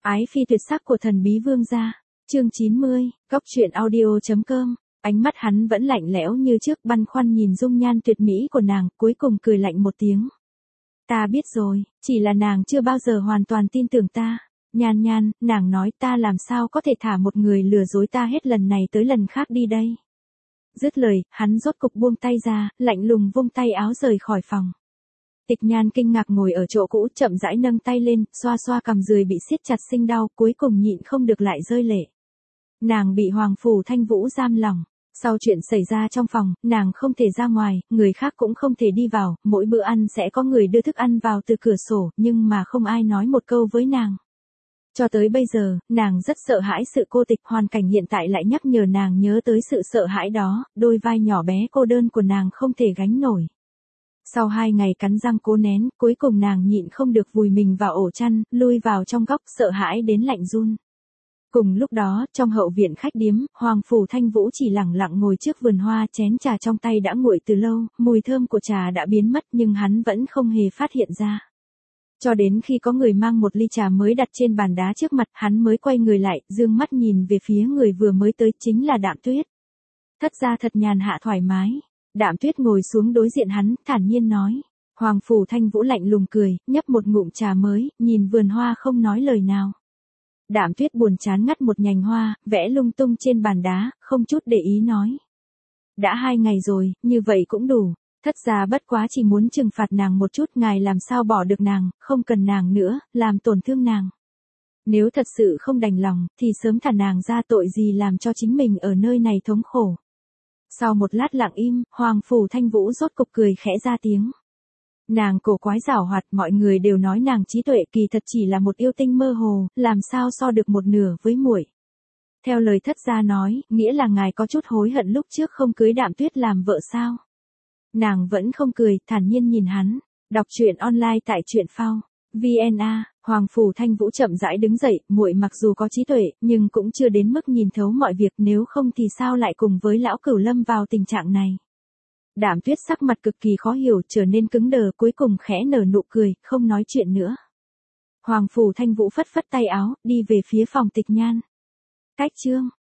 Ái phi tuyệt sắc của thần bí vương gia. Chương 90, Góc truyện audio.com. Ánh mắt hắn vẫn lạnh lẽo như trước, băn khoăn nhìn dung nhan tuyệt mỹ của nàng, cuối cùng cười lạnh một tiếng. Ta biết rồi, chỉ là nàng chưa bao giờ hoàn toàn tin tưởng ta. Nhan Nhan, nàng nói ta làm sao có thể thả một người lừa dối ta hết lần này tới lần khác đi đây. Dứt lời, hắn rốt cục buông tay ra, lạnh lùng vung tay áo rời khỏi phòng. Tịch Nhan kinh ngạc ngồi ở chỗ cũ, chậm rãi nâng tay lên, xoa xoa cằm rười bị siết chặt sinh đau, cuối cùng nhịn không được lại rơi lệ. Nàng bị Hoàng Phủ Thanh Vũ giam lỏng. Sau chuyện xảy ra trong phòng, nàng không thể ra ngoài, người khác cũng không thể đi vào, mỗi bữa ăn sẽ có người đưa thức ăn vào từ cửa sổ, nhưng mà không ai nói một câu với nàng. Cho tới bây giờ, nàng rất sợ hãi sự cô tịch, hoàn cảnh hiện tại lại nhắc nhở nàng nhớ tới sự sợ hãi đó, đôi vai nhỏ bé cô đơn của nàng không thể gánh nổi. Sau 2 ngày cắn răng cố nén, cuối cùng nàng nhịn không được vùi mình vào ổ chăn, lui vào trong góc, sợ hãi đến lạnh run. Cùng lúc đó, trong hậu viện khách điếm, Hoàng Phủ Thanh Vũ chỉ lẳng lặng ngồi trước vườn hoa, chén trà trong tay đã nguội từ lâu, mùi thơm của trà đã biến mất nhưng hắn vẫn không hề phát hiện ra. Cho đến khi có người mang một ly trà mới đặt trên bàn đá trước mặt, hắn mới quay người lại, dương mắt nhìn về phía người vừa mới tới, chính là Đạm Tuyết. Thất ra thật nhàn hạ thoải mái. Đạm Tuyết ngồi xuống đối diện hắn, thản nhiên nói. Hoàng Phủ Thanh Vũ lạnh lùng cười, nhấp một ngụm trà mới, nhìn vườn hoa không nói lời nào. Đạm Tuyết buồn chán ngắt một nhành hoa, vẽ lung tung trên bàn đá, không chút để ý nói. Đã 2 ngày rồi, như vậy cũng đủ. Thất gia bất quá chỉ muốn trừng phạt nàng một chút, ngài làm sao bỏ được nàng, không cần nàng nữa, làm tổn thương nàng. Nếu thật sự không đành lòng, thì sớm thả nàng ra, tội gì làm cho chính mình ở nơi này thống khổ. Sau một lát lặng im, Hoàng Phủ Thanh Vũ rốt cục cười khẽ ra tiếng. Nàng cổ quái giảo hoạt, mọi người đều nói nàng trí tuệ, kỳ thật chỉ là một yêu tinh mơ hồ, làm sao so được một nửa với muội. Theo lời thất gia nói, nghĩa là ngài có chút hối hận lúc trước không cưới Đạm Tuyết làm vợ sao? Nàng vẫn không cười, thản nhiên nhìn hắn. Đọc truyện online tại truyện phao. VNA. Hoàng Phủ Thanh Vũ chậm rãi đứng dậy, muội mặc dù có trí tuệ, nhưng cũng chưa đến mức nhìn thấu mọi việc, nếu không thì sao lại cùng với lão Cửu lâm vào tình trạng này. Đạm Tuyết sắc mặt cực kỳ khó hiểu, trở nên cứng đờ, cuối cùng khẽ nở nụ cười, không nói chuyện nữa. Hoàng Phủ Thanh Vũ phất phất tay áo, đi về phía phòng Tịch Nhan. Cách chương.